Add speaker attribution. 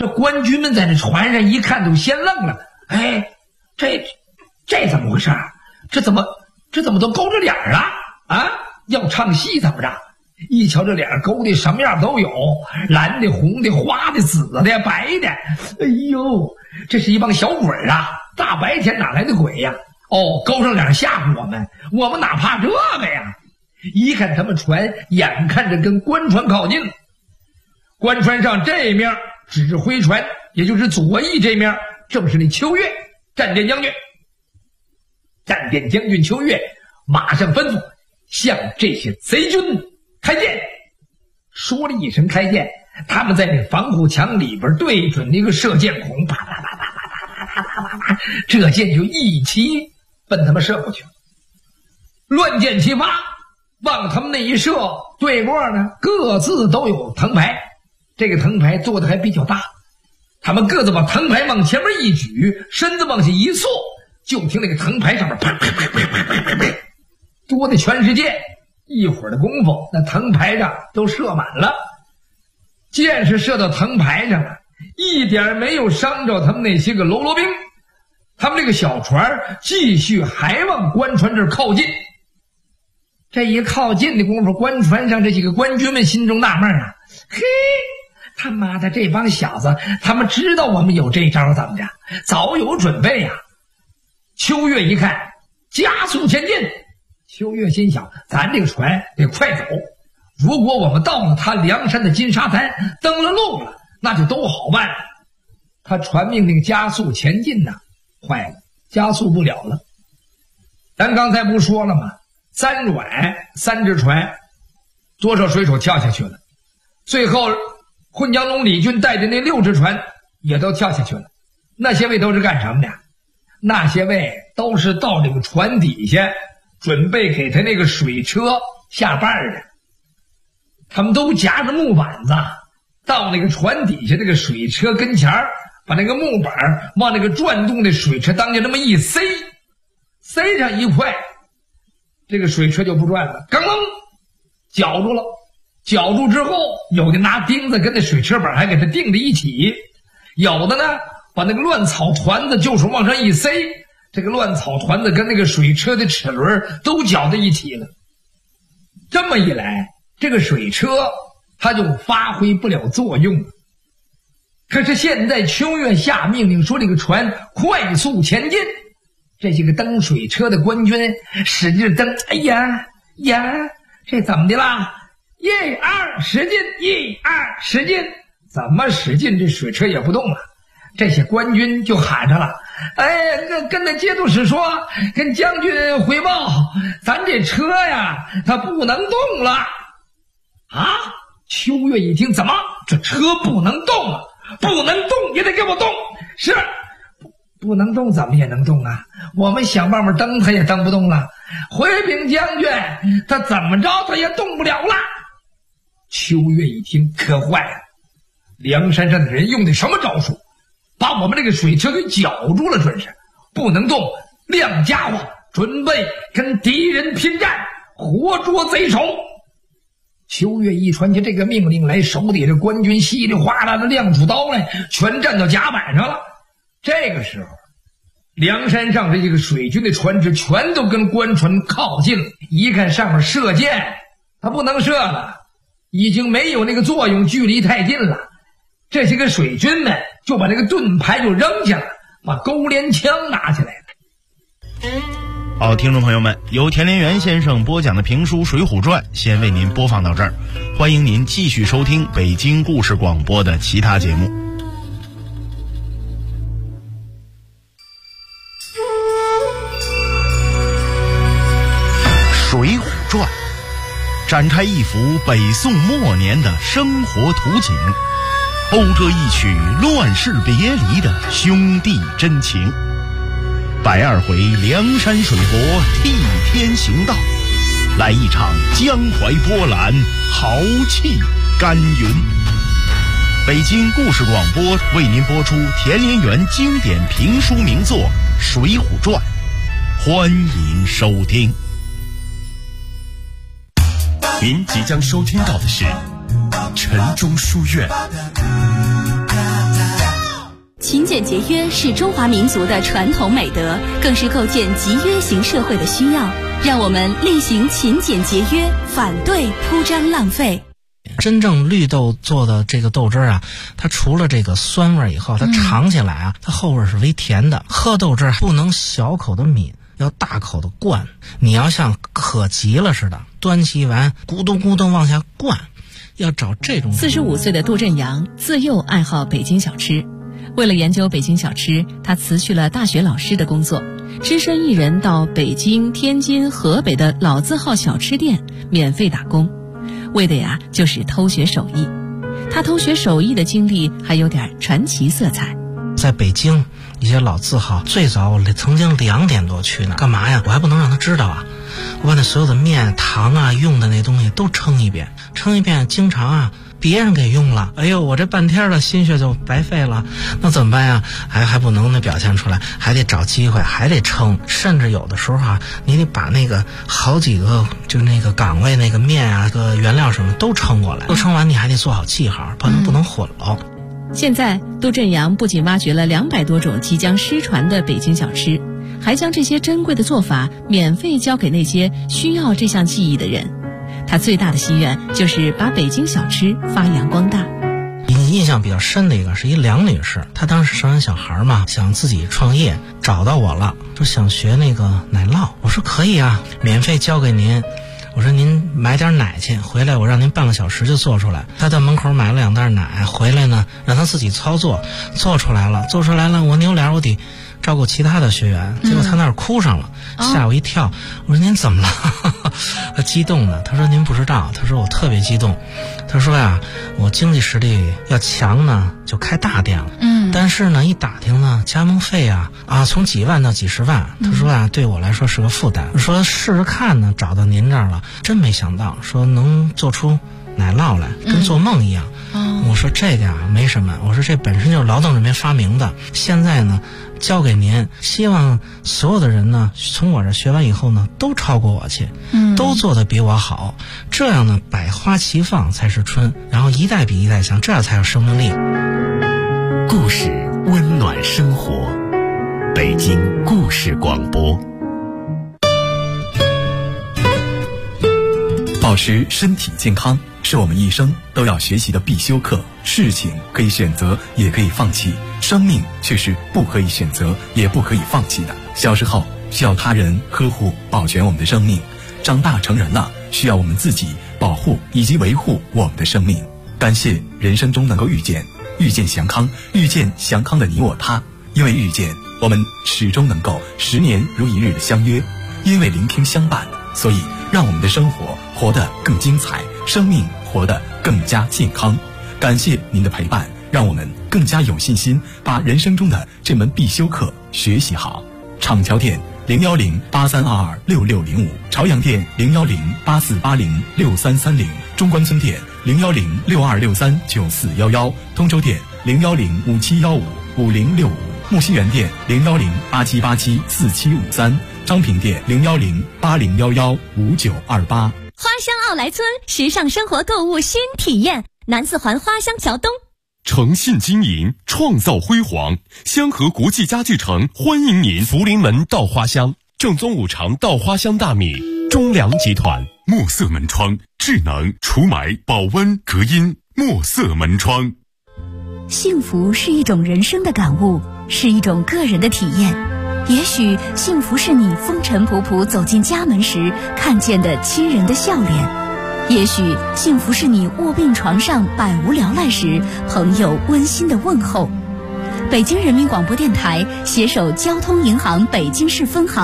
Speaker 1: 这官军们在这船上一看都先愣了，哎，这怎么回事？这怎么都勾着脸了啊？要唱戏怎么着？一瞧这脸勾的什么样都有，蓝的、红的、花的、紫的、白的。哎呦，这是一帮小鬼啊！大白天哪来的鬼呀？哦，勾上脸吓唬我们哪怕这个呀！一看他们船眼看着跟官船靠近，官船上这面指挥船，也就是左翼这面，正是那秋月战殿将军。战殿将军秋月马上吩咐向这些贼军开箭。说了一声开箭，他们在那防护墙里边对准那个射箭孔，啪啪啪啪啪啪啪啪啪啪，这箭就一齐奔他们射过去了。乱箭齐发，往他们那一射，对过呢各自都有藤牌，这个藤牌做的还比较大，他们各自把藤牌往前面一举，身子往下一缩，就听那个藤牌上面啪啪啪啪啪啪啪啪，多的全是箭。一会儿的功夫，那藤牌上都射满了，箭是射到藤牌上了，一点没有伤着他们那些个喽啰兵。他们这个小船继续还往官船这儿靠近。这一靠近的功夫，官船上这几个官军们心中纳闷啊，嘿，他妈的这帮小子，他们知道我们有这招怎么着？早有准备呀！秋月一看，加速前进。秋月心想，咱这个船得快走，如果我们到了他梁山的金沙滩，登了陆了，那就都好办了。他传命令加速前进呢，坏了，加速不了了。咱刚才不说了吗？三只船，多少水手跳下去了，最后混江龙李俊带着那6只船也都跳下去了。那些位都是干什么的？那些位都是到这个船底下准备给他那个水车下绊的，他们都夹着木板子到那个船底下这个水车跟前儿，把那个木板往那个转动的水车当中那么一塞上一块，这个水车就不转了，刚绞住了。绞住之后，有的拿钉子跟那水车板还给它钉在一起，有的呢把那个乱草团子就是往上一塞，这个乱草团子跟那个水车的齿轮都搅在一起了。这么一来，这个水车它就发挥不了作用了。可是现在秋月下命令说这个船快速前进，这些个蹬水车的官军使劲蹬，哎呀，这怎么的啦？1、2使劲，1、2使劲，怎么使劲这水车也不动了。这些官军就喊上了，哎，跟那节度使说，跟将军回报，咱这车呀它不能动了啊！秋月一听，怎么这车不能动了？不能动也得给我动。是不能动怎么也能动啊，我们想办法蹬它也蹬不动了。回禀将军，他怎么着他也动不了了。秋月一听，可坏了，梁山上的人用的什么招数，把我们这个水车给绞住了，准是不能动，亮家伙，准备跟敌人拼战，活捉贼首。秋月一传下这个命令来，手底下官军稀里哗啦的亮出刀来，全站到甲板上了。这个时候，梁山上这个水军的船只全都跟官船靠近了，一看上面射箭，他不能射了，已经没有那个作用，距离太近了。这些个水军们就把这个盾牌就扔下了，把钩镰枪拿起来了。
Speaker 2: 好，听众朋友们，由田连元先生播讲的评书《水浒传》先为您播放到这儿，欢迎您继续收听北京故事广播的其他节目。《水浒传》展开一幅北宋末年的生活图景，讴歌一曲乱世别离的兄弟真情。102回梁山水泊替天行道，来一场江淮波澜，豪气干云。北京故事广播为您播出田连元经典评书名作《水浒传》，欢迎收听。
Speaker 3: 您即将收听到的是晨钟书院。 勤俭节约是中华民族的传统美德，更是构建集约型社会的需要。让我们厉行勤俭节约，反对铺张浪费。
Speaker 4: 真正绿豆做的这个豆汁啊，它除了这个酸味以后，它尝起来啊，它后味是微甜的。喝豆汁不能小口的抿，要大口的灌。你要像渴急了似的，端起碗咕咚咕咚往下灌，要找这种。
Speaker 5: 45岁的杜振阳自幼爱好北京小吃，为了研究北京小吃，他辞去了大学老师的工作，只身一人到北京、天津、河北的老字号小吃店免费打工，为的呀就是偷学手艺。他偷学手艺的经历还有点传奇色彩。
Speaker 4: 在北京一些老字号，最早我曾经2点多去呢，干嘛呀？我还不能让他知道啊！我把那所有的面、糖啊、用的那东西都称一遍，经常啊别人给用了，哎呦，我这半天的心血就白费了，那怎么办呀？还不能表现出来，还得找机会，还得称，甚至有的时候啊，你得把那个好几个就那个岗位那个面啊、个原料什么都称过来，都称完你还得做好记号，不能混了。
Speaker 5: 现在杜振阳不仅挖掘了200多种即将失传的北京小吃，还将这些珍贵的做法免费教给那些需要这项技艺的人。他最大的心愿就是把北京小吃发扬光大。
Speaker 4: 印象比较深的一个是一梁女士，她当时生完小孩嘛，想自己创业，找到我了，说想学那个奶酪。我说可以啊，免费教给您。我说您买点奶去，回来我让您半个小时就做出来。他到门口买了2袋奶，回来呢让他自己操作，做出来了，我扭脸我得照顾其他的学员，结果他那儿哭上了，吓我一跳。我说您怎么了？他激动的，他说您不知道，他说我特别激动。他说呀，我经济实力要强呢，就开大店了。但是呢，一打听呢，加盟费啊从几万到几十万。他说啊，对我来说是个负担。说试试看呢，找到您这儿了，真没想到，说能做出奶酪来，跟做梦一样。我说这个没什么，我说这本身就是劳动人民发明的，现在呢交给您，希望所有的人呢从我这学完以后呢都超过我去，都做得比我好，这样呢百花齐放才是春，然后一代比一代强，这样才有生命力。
Speaker 2: 故事温暖生活，北京故事广播。
Speaker 6: 保持身体健康是我们一生都要学习的必修课。事情可以选择，也可以放弃，生命却是不可以选择，也不可以放弃的。小时候需要他人呵护保全我们的生命，长大成人了需要我们自己保护以及维护我们的生命。感谢人生中能够遇见祥康，遇见祥康的你我他。因为遇见，我们始终能够10年如一日的相约；因为聆听相伴，所以让我们的生活活得更精彩，生命活得更加健康。感谢您的陪伴，让我们更加有信心把人生中的这门必修课学习好。厂桥店01083226605，朝阳店01084806330，中关村店01062639411，通州店01057155065，木樨园店01087874753，昌平店01080115928。
Speaker 3: 花乡奥莱村，时尚生活购物新体验，南四环花乡桥东。
Speaker 7: 诚信经营，创造辉煌。香河国际家具城欢迎您，福临门到花乡，正宗五常到花乡大米，中粮集团。墨色门窗，智能除霾、保温、隔音。墨色门窗。
Speaker 3: 幸福是一种人生的感悟，是一种个人的体验。也许幸福是你风尘仆仆走进家门时看见的亲人的笑脸，也许幸福是你卧病床上百无聊赖时朋友温馨的问候。北京人民广播电台携手交通银行北京市分行